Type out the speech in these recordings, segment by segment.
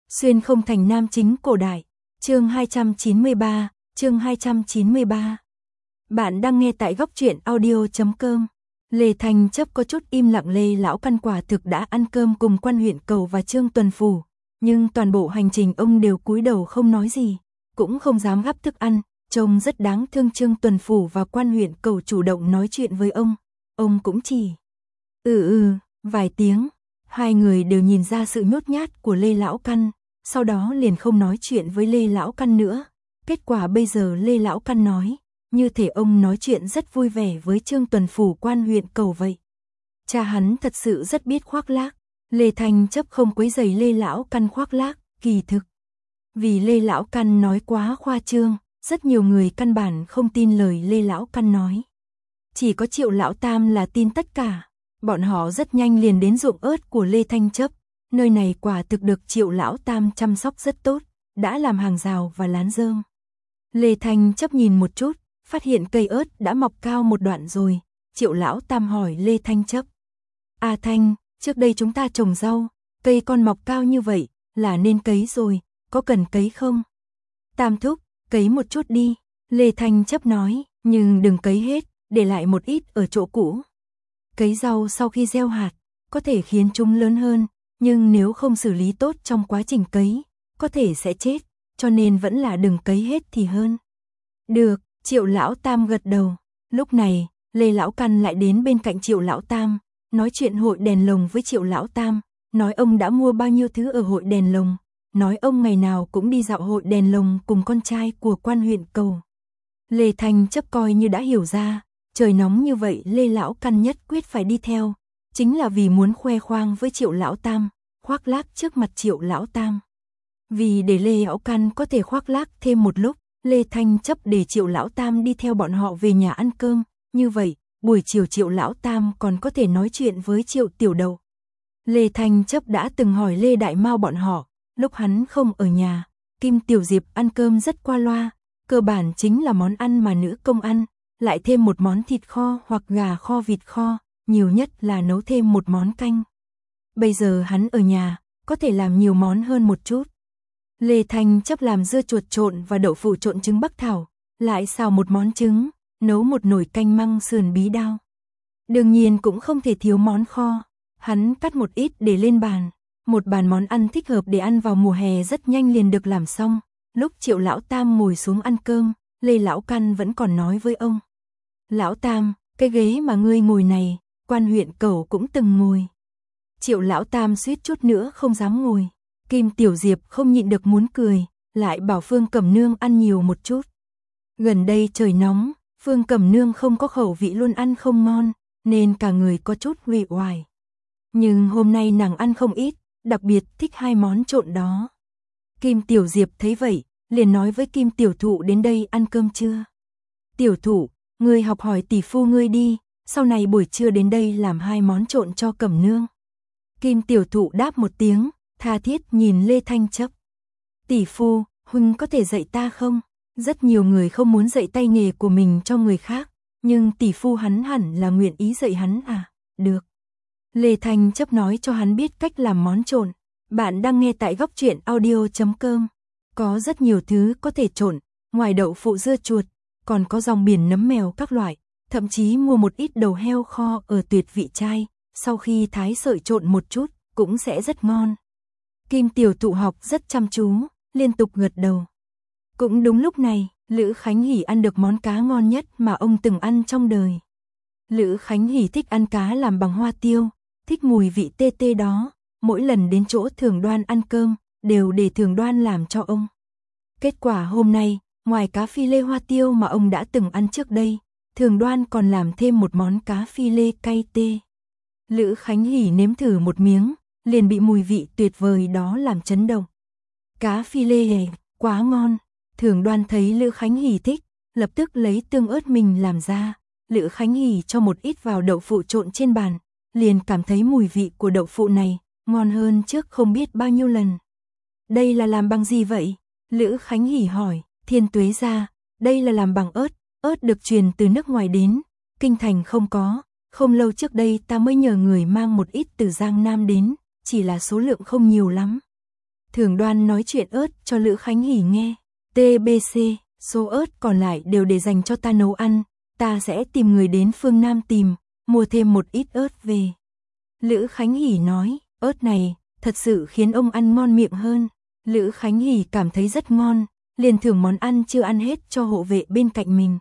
Xuyên không thành nam chính cổ đại. Chương 293, chương 293. Bạn đang nghe tại góc truyện audio.com. Lê Thanh Chấp có chút im lặng. Lê lão căn quả thực đã ăn cơm cùng Quan huyện Cầu và Trương Tuần Phủ, nhưng toàn bộ hành trình ông đều cúi đầu không nói gì, cũng không dám gắp thức ăn, trông rất đáng thương. Trương Tuần Phủ và Quan huyện Cầu chủ động nói chuyện với ông cũng chỉ vài tiếng. Hai người đều nhìn ra sự nhút nhát của Lê lão căn, sau đó liền không nói chuyện với Lê lão căn nữa. Kết quả bây giờ Lê lão căn nói, như thể ông nói chuyện rất vui vẻ với Trương Tuần Phủ Quan huyện Cầu vậy. Cha hắn thật sự rất biết khoác lác. Lê Thanh Chấp không quấy rầy Lê lão căn khoác lác, kỳ thực vì Lê lão căn nói quá khoa trương, rất nhiều người căn bản không tin lời Lê lão căn nói. Chỉ có Triệu lão tam là tin tất cả. Bọn họ rất nhanh liền đến ruộng ớt của Lê Thanh Chấp. Nơi này quả thực được Triệu lão tam chăm sóc rất tốt, đã làm hàng rào và lán rơm. Lê Thanh Chấp nhìn một chút, phát hiện cây ớt đã mọc cao một đoạn rồi. Triệu lão tam hỏi Lê Thanh Chấp: "A Thanh, trước đây chúng ta trồng rau, cây con mọc cao như vậy, là nên cấy rồi, có cần cấy không?" "Tam thúc, cấy một chút đi." Lê Thanh Chấp nói, "nhưng đừng cấy hết, để lại một ít ở chỗ cũ. Cấy rau sau khi gieo hạt, có thể khiến chúng lớn hơn, nhưng nếu không xử lý tốt trong quá trình cấy, có thể sẽ chết, cho nên vẫn là đừng cấy hết thì hơn." "Được." Triệu lão tam gật đầu. Lúc này, Lê lão căn lại đến bên cạnh Triệu lão tam, nói chuyện hội đèn lồng với Triệu lão tam, nói ông đã mua bao nhiêu thứ ở hội đèn lồng, nói ông ngày nào cũng đi dạo hội đèn lồng cùng con trai của Quan huyện Cầu. Lê Thanh Chấp coi như đã hiểu ra, trời nóng như vậy Lê lão căn nhất quyết phải đi theo, chính là vì muốn khoe khoang với Triệu lão tam, khoác lác trước mặt Triệu lão tam. Vì để Lê lão căn có thể khoác lác thêm một lúc, Lê Thanh Chấp để Triệu lão tam đi theo bọn họ về nhà ăn cơm, như vậy, buổi chiều Triệu lão tam còn có thể nói chuyện với Triệu Tiểu Đậu. Lê Thanh Chấp đã từng hỏi Lê Đại Mao bọn họ, lúc hắn không ở nhà, Kim Tiểu Diệp ăn cơm rất qua loa, cơ bản chính là món ăn mà nữ công ăn, lại thêm một món thịt kho hoặc gà kho vịt kho, nhiều nhất là nấu thêm một món canh. Bây giờ hắn ở nhà, có thể làm nhiều món hơn một chút. Lê Thanh Chấp làm dưa chuột trộn và đậu phụ trộn trứng bắc thảo, lại xào một món trứng, nấu một nồi canh măng sườn bí đao. Đương nhiên cũng không thể thiếu món kho, hắn cắt một ít để lên bàn. Một bàn món ăn thích hợp để ăn vào mùa hè rất nhanh liền được làm xong. Lúc Triệu lão tam ngồi xuống ăn cơm, Lê lão căn vẫn còn nói với ông: "Lão tam, cái ghế mà ngươi ngồi này, Quan huyện Cầu cũng từng ngồi." Triệu lão tam suýt chút nữa không dám ngồi. Kim Tiểu Diệp không nhịn được muốn cười, lại bảo Phương Cẩm Nương ăn nhiều một chút. Gần đây trời nóng, Phương Cẩm Nương không có khẩu vị, luôn ăn không ngon, nên cả người có chút uể oải. Nhưng hôm nay nàng ăn không ít, đặc biệt thích hai món trộn đó. Kim Tiểu Diệp thấy vậy, liền nói với Kim Tiểu Thụ: "Đến đây ăn cơm chưa? Tiểu Thụ, ngươi học hỏi tỷ phu ngươi đi, sau này buổi trưa đến đây làm hai món trộn cho Cẩm Nương." Kim Tiểu Thụ đáp một tiếng, tha thiết nhìn Lê Thanh Chấp: "Tỷ phu, huynh có thể dạy ta không?" Rất nhiều người không muốn dạy tay nghề của mình cho người khác, nhưng tỷ phu hắn hẳn là nguyện ý dạy hắn à? "Được." Lê Thanh Chấp nói cho hắn biết cách làm món trộn. Bạn đang nghe tại góc truyện audio.com. Có rất nhiều thứ có thể trộn, ngoài đậu phụ dưa chuột, còn có rong biển nấm mèo các loại, thậm chí mua một ít đầu heo kho ở Tuyệt Vị Trai, sau khi thái sợi trộn một chút, cũng sẽ rất ngon. Kim Tiểu Thụ học rất chăm chú, liên tục gật đầu. Cũng đúng lúc này, Lữ Khánh Hỷ ăn được món cá ngon nhất mà ông từng ăn trong đời. Lữ Khánh Hỷ thích ăn cá làm bằng hoa tiêu, thích mùi vị tê tê đó, mỗi lần đến chỗ Thường Đoan ăn cơm, đều để Thường Đoan làm cho ông. Kết quả hôm nay, ngoài cá phi lê hoa tiêu mà ông đã từng ăn trước đây, Thường Đoan còn làm thêm một món cá phi lê cay tê. Lữ Khánh Hỷ nếm thử một miếng, liền bị mùi vị tuyệt vời đó làm chấn động. Cá phi lê quá ngon. Thường Đoan thấy Lữ Khánh Hỷ thích, lập tức lấy tương ớt mình làm ra. Lữ Khánh Hỷ cho một ít vào đậu phụ trộn trên bàn, liền cảm thấy mùi vị của đậu phụ này ngon hơn trước không biết bao nhiêu lần. "Đây là làm bằng gì vậy?" Lữ Khánh Hỷ hỏi. "Thiên Tuế gia, đây là làm bằng ớt, ớt được truyền từ nước ngoài đến, kinh thành không có, không lâu trước đây ta mới nhờ người mang một ít từ Giang Nam đến, chỉ là số lượng không nhiều lắm." Thường Đoan nói chuyện ớt cho Lữ Khánh Hỷ nghe. TBC, số ớt còn lại đều để dành cho ta nấu ăn, ta sẽ tìm người đến phương Nam tìm, mua thêm một ít ớt về. Lữ Khánh Hỷ nói, ớt này, thật sự khiến ông ăn ngon miệng hơn. Lữ Khánh Hỷ cảm thấy rất ngon, liền thưởng món ăn chưa ăn hết cho hộ vệ bên cạnh mình.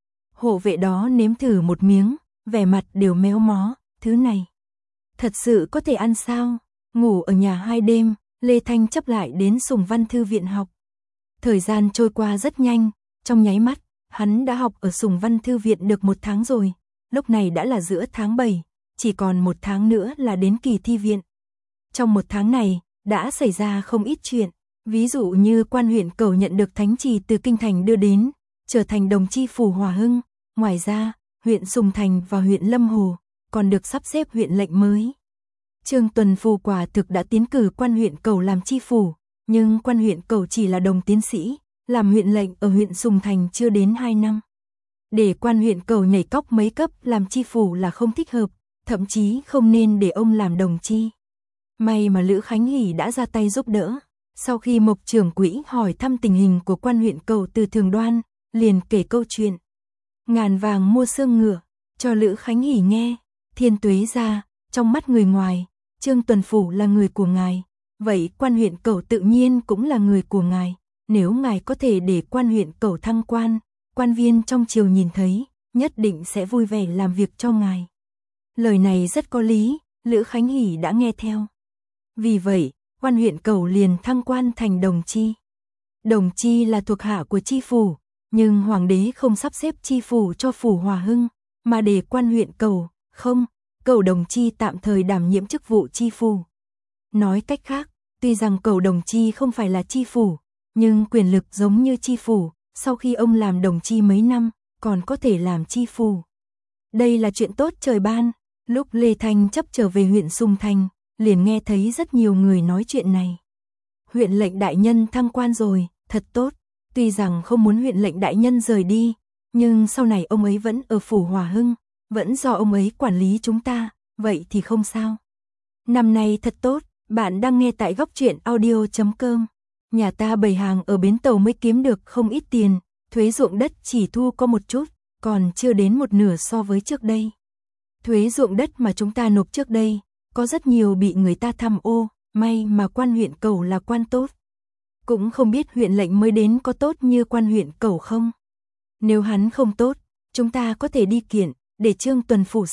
Hộ vệ đó nếm thử một miếng, vẻ mặt đều méo mó, thứ này thật sự có thể ăn sao? Ngủ ở nhà 2 đêm, Lê Thanh chấp lại đến Sùng Văn Thư viện học. Thời gian trôi qua rất nhanh, trong nháy mắt, hắn đã học ở Sùng Văn Thư viện được 1 tháng rồi, lúc này đã là giữa tháng 7, chỉ còn 1 tháng nữa là đến kỳ thi viện. Trong 1 tháng này, đã xảy ra không ít chuyện, ví dụ như quan huyện Cẩu nhận được thánh chỉ từ kinh thành đưa đến, trở thành đồng chi phủ Hòa Hưng, ngoài ra, huyện Sùng Thành và huyện Lâm Hồ còn được sắp xếp huyện lệnh mới. Trương Tuần Phù quả thực đã tiến cử quan huyện Cẩu làm chi phủ, nhưng quan huyện Cẩu chỉ là đồng tiến sĩ, làm huyện lệnh ở huyện Sùng Thành chưa đến 2 năm. Để quan huyện Cẩu nhảy cóc mấy cấp làm chi phủ là không thích hợp, thậm chí không nên để ông làm đồng chi. May mà Lữ Khánh Hỷ đã ra tay giúp đỡ. Sau khi Mộc trưởng quỹ hỏi thăm tình hình của quan huyện Cẩu từ Thường Đoan, liền kể câu chuyện ngàn vàng mua xương ngựa cho Lữ Khánh Hỷ nghe. Thiên Tuế gia, trong mắt người ngoài, Trương Tuần Phủ là người của ngài, vậy quan huyện Cẩu tự nhiên cũng là người của ngài. Nếu ngài có thể để quan huyện Cẩu thăng quan, quan viên trong triều nhìn thấy, nhất định sẽ vui vẻ làm việc cho ngài. Lời này rất có lý, Lữ Khánh Hỷ đã nghe theo. Vì vậy, quan huyện Cẩu liền thăng quan thành đồng chi. Đồng chi là thuộc hạ của chi phủ, nhưng hoàng đế không sắp xếp chi phủ cho phủ Hòa Hưng, mà để quan huyện Cẩu, không, Cẩu đồng chi tạm thời đảm nhiệm chức vụ chi phủ. Nói cách khác, tuy rằng Cẩu đồng chi không phải là chi phủ, nhưng quyền lực giống như chi phủ, sau khi ông làm đồng chi mấy năm, còn có thể làm chi phủ. Đây là chuyện tốt trời ban. Lúc Lê Thanh chấp trở về huyện Sùng Thành, liền nghe thấy rất nhiều người nói chuyện này. Huyện lệnh đại nhân thăng quan rồi, thật tốt. Tuy rằng không muốn huyện lệnh đại nhân rời đi, nhưng sau này ông ấy vẫn ở phủ Hòa Hưng, vẫn do ông ấy quản lý chúng ta, vậy thì không sao. Năm nay thật tốt, bạn đang nghe tại góc truyện audio.com. Nhà ta bày hàng ở bến tàu mới kiếm được không ít tiền, thuế ruộng đất chỉ thu có một chút, còn chưa đến một nửa so với trước đây. Thuế ruộng đất mà chúng ta nộp trước đây, có rất nhiều bị người ta tham ô, may mà quan huyện Cẩu là quan tốt. Cũng không biết huyện lệnh mới đến có tốt như quan huyện Cẩu không. Nếu hắn không tốt, chúng ta có thể đi kiện, để Trương Tuần Phủ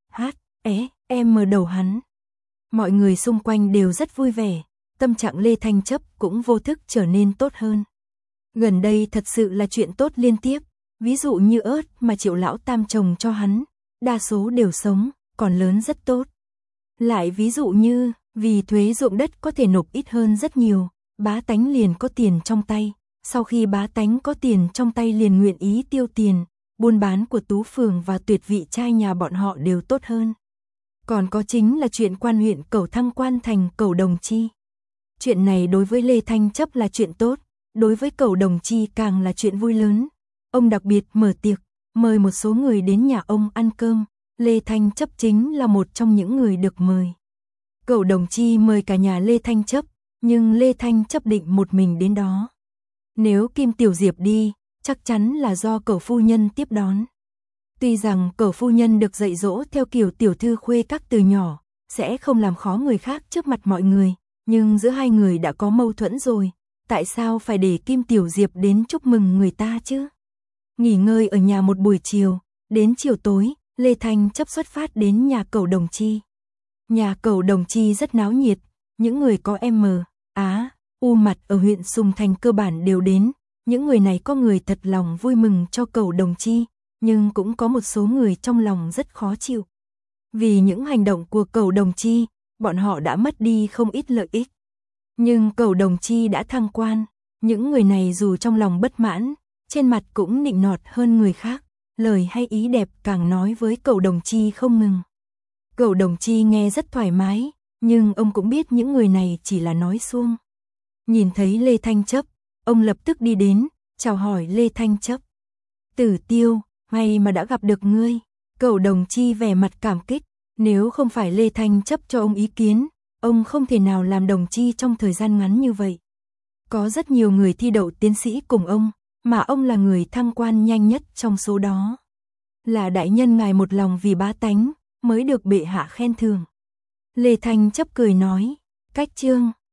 mở đầu hắn. Mọi người xung quanh đều rất vui vẻ, tâm trạng Lê Thanh chấp cũng vô thức trở nên tốt hơn. Gần đây thật sự là chuyện tốt liên tiếp, ví dụ như ớt mà Triệu lão tam trồng cho hắn, đa số đều sống, còn lớn rất tốt. Lại ví dụ như, vì thuế ruộng đất có thể nộp ít hơn rất nhiều, bá tánh liền có tiền trong tay, sau khi bá tánh có tiền trong tay liền nguyện ý tiêu tiền, buôn bán của Tú Phường và Tuyệt vị trai nhà bọn họ đều tốt hơn. Còn có chính là chuyện quan huyện Cẩu thăng quan thành Cẩu đồng chi. Chuyện này đối với Lê Thanh chấp là chuyện tốt, đối với Cẩu đồng chi càng là chuyện vui lớn. Ông đặc biệt mở tiệc, mời một số người đến nhà ông ăn cơm, Lê Thanh chấp chính là một trong những người được mời. Cẩu đồng chi mời cả nhà Lê Thanh chấp, nhưng Lê Thanh chấp định một mình đến đó. Nếu Kim Tiểu Diệp đi, chắc chắn là do Cẩu phu nhân tiếp đón. Tuy rằng Cẩu phu nhân được dạy dỗ theo kiểu tiểu thư khuê các từ nhỏ, sẽ không làm khó người khác trước mặt mọi người, nhưng giữa hai người đã có mâu thuẫn rồi, tại sao phải để Kim Tiểu Diệp đến chúc mừng người ta chứ? Nghỉ ngơi ở nhà một buổi chiều, đến chiều tối, Lê Thanh chấp xuất phát đến nhà Cẩu đồng chi. Nhà Cẩu đồng chi rất náo nhiệt, những người có U mặt ở huyện Sùng Thành cơ bản đều đến, những người này có người thật lòng vui mừng cho Cẩu đồng chi, nhưng cũng có một số người trong lòng rất khó chịu. Vì những hành động của Cẩu đồng chi, bọn họ đã mất đi không ít lợi ích. Nhưng Cẩu đồng chi đã thăng quan, những người này dù trong lòng bất mãn, trên mặt cũng nịnh nọt hơn người khác, lời hay ý đẹp càng nói với Cẩu đồng chi không ngừng. Cẩu đồng chi nghe rất thoải mái, nhưng ông cũng biết những người này chỉ là nói suông. Nhìn thấy Lê Thanh chấp, ông lập tức đi đến, chào hỏi Lê Thanh chấp. Tử Tiêu, may mà đã gặp được ngươi. Cẩu đồng chi vẻ mặt cảm kích, nếu không phải Lê Thanh chấp cho ông ý kiến, ông không thể nào làm đồng chi trong thời gian ngắn như vậy. Có rất nhiều người thi đậu tiến sĩ cùng ông, mà ông là người thăng quan nhanh nhất trong số đó. Là đại nhân ngài một lòng vì bá tánh, mới được bệ hạ khen thưởng. Lê Thanh Chấp cười nói, cách chương